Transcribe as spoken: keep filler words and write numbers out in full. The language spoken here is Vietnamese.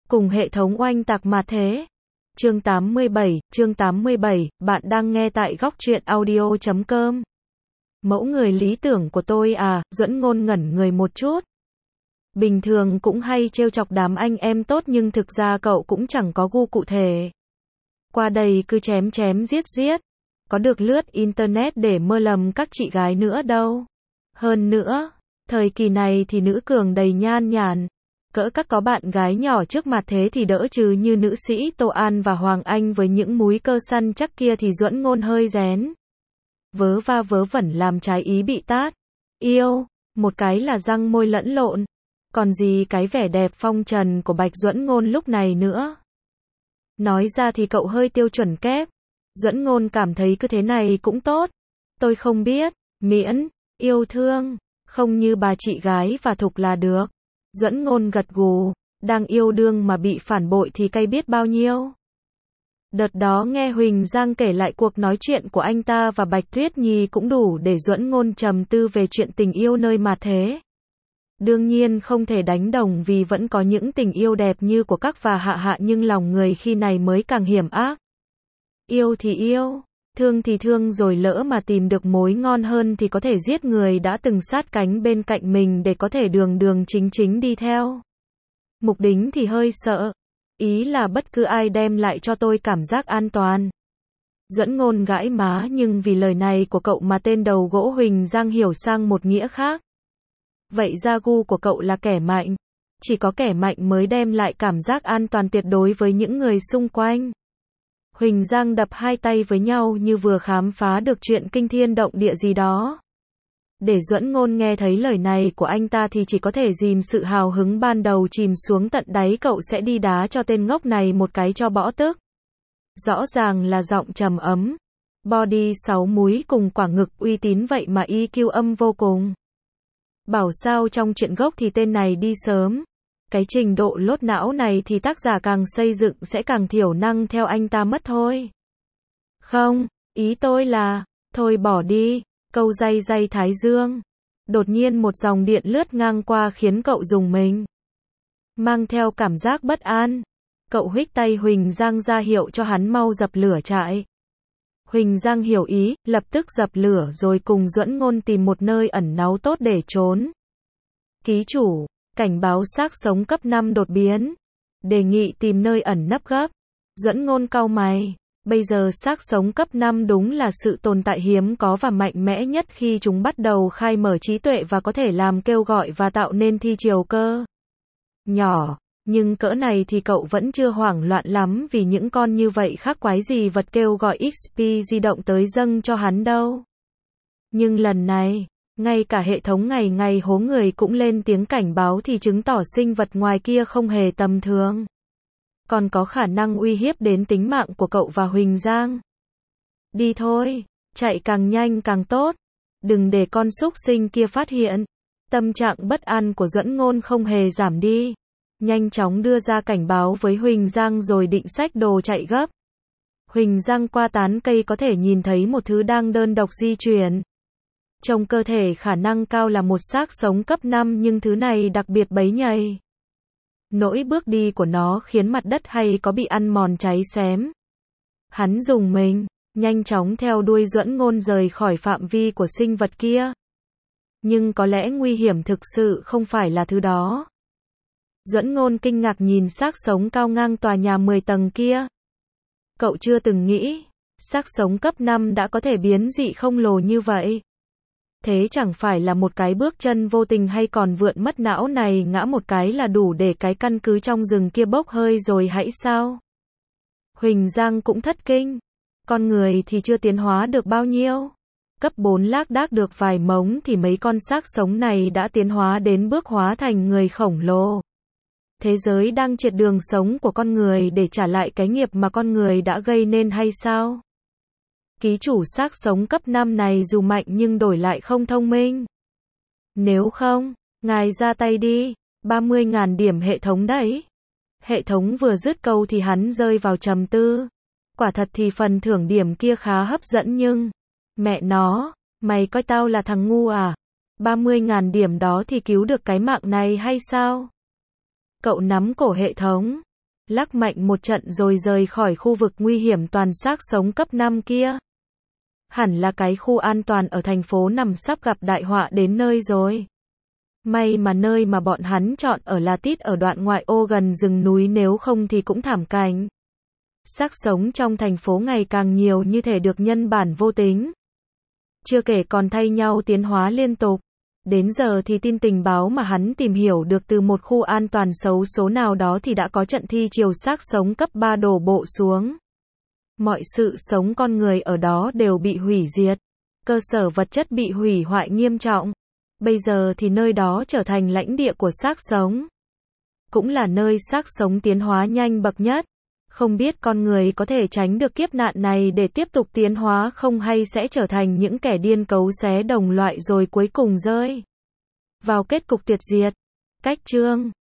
Cùng hệ thống oanh tạc mà thế. Chương tám mươi bảy, chương tám mươi bảy, bạn đang nghe tại góc truyện audio chấm com. Mẫu người lý tưởng của tôi à, Duẫn Ngôn ngẩn người một chút. Bình thường cũng hay trêu chọc đám anh em tốt nhưng thực ra cậu cũng chẳng có gu cụ thể. Qua đây cứ chém chém giết giết. Có được lướt internet để mơ lầm các chị gái nữa đâu. Hơn nữa, thời kỳ này thì nữ cường đầy nhan nhản. Cỡ các có bạn gái nhỏ trước mặt thế thì đỡ chứ như nữ sĩ Tô An và Hoàng Anh với những múi cơ săn chắc kia thì Duẫn Ngôn hơi rén. Vớ va vớ vẩn làm trái ý bị tát. Yêu, một cái là răng môi lẫn lộn. Còn gì cái vẻ đẹp phong trần của Bạch Duẫn Ngôn lúc này nữa. Nói ra thì cậu hơi tiêu chuẩn kép. Duẫn Ngôn cảm thấy cứ thế này cũng tốt. Tôi không biết, miễn, yêu thương, không như bà chị gái và Thục là được. Duẫn Ngôn gật gù, đang yêu đương mà bị phản bội thì cay biết bao nhiêu. Đợt đó nghe Huỳnh Giang kể lại cuộc nói chuyện của anh ta và Bạch Tuyết Nhi cũng đủ để Duẫn Ngôn trầm tư về chuyện tình yêu nơi mà thế. Đương nhiên không thể đánh đồng vì vẫn có những tình yêu đẹp như của các và Hạ Hạ nhưng lòng người khi này mới càng hiểm ác. Yêu thì yêu, thương thì thương rồi lỡ mà tìm được mối ngon hơn thì có thể giết người đã từng sát cánh bên cạnh mình để có thể đường đường chính chính đi theo. Mục Đính thì hơi sợ. Ý là bất cứ ai đem lại cho tôi cảm giác an toàn. Duẫn Ngôn gãi má nhưng vì lời này của cậu mà tên đầu gỗ Huỳnh Giang hiểu sang một nghĩa khác. Vậy ra gu của cậu là kẻ mạnh. Chỉ có kẻ mạnh mới đem lại cảm giác an toàn tuyệt đối với những người xung quanh. Huỳnh Giang đập hai tay với nhau như vừa khám phá được chuyện kinh thiên động địa gì đó. Để Duẫn Ngôn nghe thấy lời này của anh ta thì chỉ có thể dìm sự hào hứng ban đầu chìm xuống tận đáy. Cậu sẽ đi đá cho tên ngốc này một cái cho bỏ tức. Rõ ràng là giọng trầm ấm. Body sáu múi cùng quả ngực uy tín vậy mà i kiu âm vô cùng. Bảo sao trong chuyện gốc thì tên này đi sớm. Cái trình độ lốt não này thì tác giả càng xây dựng sẽ càng thiểu năng theo anh ta mất thôi. Không, ý tôi là, thôi bỏ đi, câu day day thái dương. Đột nhiên một dòng điện lướt ngang qua khiến cậu rùng mình. Mang theo cảm giác bất an. Cậu huých tay Huỳnh Giang ra hiệu cho hắn mau dập lửa trại. Huỳnh Giang hiểu ý, lập tức dập lửa rồi cùng Duẫn Ngôn tìm một nơi ẩn náu tốt để trốn. Ký chủ, cảnh báo xác sống cấp năm đột biến. Đề nghị tìm nơi ẩn nấp gấp. Duẫn Ngôn cau mày. Bây giờ xác sống cấp năm đúng là sự tồn tại hiếm có và mạnh mẽ nhất khi chúng bắt đầu khai mở trí tuệ và có thể làm kêu gọi và tạo nên thi chiều cơ. Nhỏ, nhưng cỡ này thì cậu vẫn chưa hoảng loạn lắm vì những con như vậy khác quái gì vật kêu gọi ích pê di động tới dâng cho hắn đâu. Nhưng lần này, ngay cả hệ thống ngày ngày hố người cũng lên tiếng cảnh báo thì chứng tỏ sinh vật ngoài kia không hề tầm thường. Còn có khả năng uy hiếp đến tính mạng của cậu và Huỳnh Giang. Đi thôi, chạy càng nhanh càng tốt. Đừng để con súc sinh kia phát hiện. Tâm trạng bất an của Duẫn Ngôn không hề giảm đi. Nhanh chóng đưa ra cảnh báo với Huỳnh Giang rồi định xách đồ chạy gấp. Huỳnh Giang qua tán cây có thể nhìn thấy một thứ đang đơn độc di chuyển. Trong cơ thể khả năng cao là một xác sống cấp năm nhưng thứ này đặc biệt bấy nhầy. Nỗi bước đi của nó khiến mặt đất hay có bị ăn mòn cháy xém. Hắn rùng mình, nhanh chóng theo đuôi Duẫn Ngôn rời khỏi phạm vi của sinh vật kia. Nhưng có lẽ nguy hiểm thực sự không phải là thứ đó. Duẫn Ngôn kinh ngạc nhìn xác sống cao ngang tòa nhà mười tầng kia. Cậu chưa từng nghĩ, xác sống cấp năm đã có thể biến dị khổng lồ như vậy. Thế chẳng phải là một cái bước chân vô tình hay còn vượn mất não này ngã một cái là đủ để cái căn cứ trong rừng kia bốc hơi rồi hãy sao? Huỳnh Giang cũng thất kinh. Con người thì chưa tiến hóa được bao nhiêu. Cấp bốn lác đác được vài mống thì mấy con xác sống này đã tiến hóa đến bước hóa thành người khổng lồ. Thế giới đang triệt đường sống của con người để trả lại cái nghiệp mà con người đã gây nên hay sao? Ký chủ xác sống cấp năm này dù mạnh nhưng đổi lại không thông minh. Nếu không, ngài ra tay đi, ba mươi nghìn điểm hệ thống đấy. Hệ thống vừa dứt câu thì hắn rơi vào trầm tư. Quả thật thì phần thưởng điểm kia khá hấp dẫn nhưng, mẹ nó, mày coi tao là thằng ngu à? ba mươi nghìn điểm đó thì cứu được cái mạng này hay sao? Cậu nắm cổ hệ thống. lắc mạnh một trận rồi rời khỏi khu vực nguy hiểm toàn xác sống cấp năm kia. Hẳn là cái khu an toàn ở thành phố nằm sắp gặp đại họa đến nơi rồi. May mà nơi mà bọn hắn chọn ở là tít ở đoạn ngoại ô gần rừng núi, nếu không thì cũng thảm cảnh. Xác sống trong thành phố ngày càng nhiều như thể được nhân bản vô tính. Chưa kể còn thay nhau tiến hóa liên tục. Đến giờ thì tin tình báo mà hắn tìm hiểu được từ một khu an toàn xấu số nào đó thì đã có trận thi chiều xác sống cấp ba đổ bộ xuống. Mọi sự sống con người ở đó đều bị hủy diệt. Cơ sở vật chất bị hủy hoại nghiêm trọng. Bây giờ thì nơi đó trở thành lãnh địa của xác sống. Cũng là nơi xác sống tiến hóa nhanh bậc nhất. Không biết con người có thể tránh được kiếp nạn này để tiếp tục tiến hóa không, hay sẽ trở thành những kẻ điên cấu xé đồng loại rồi cuối cùng rơi vào kết cục tuyệt diệt. Cách chương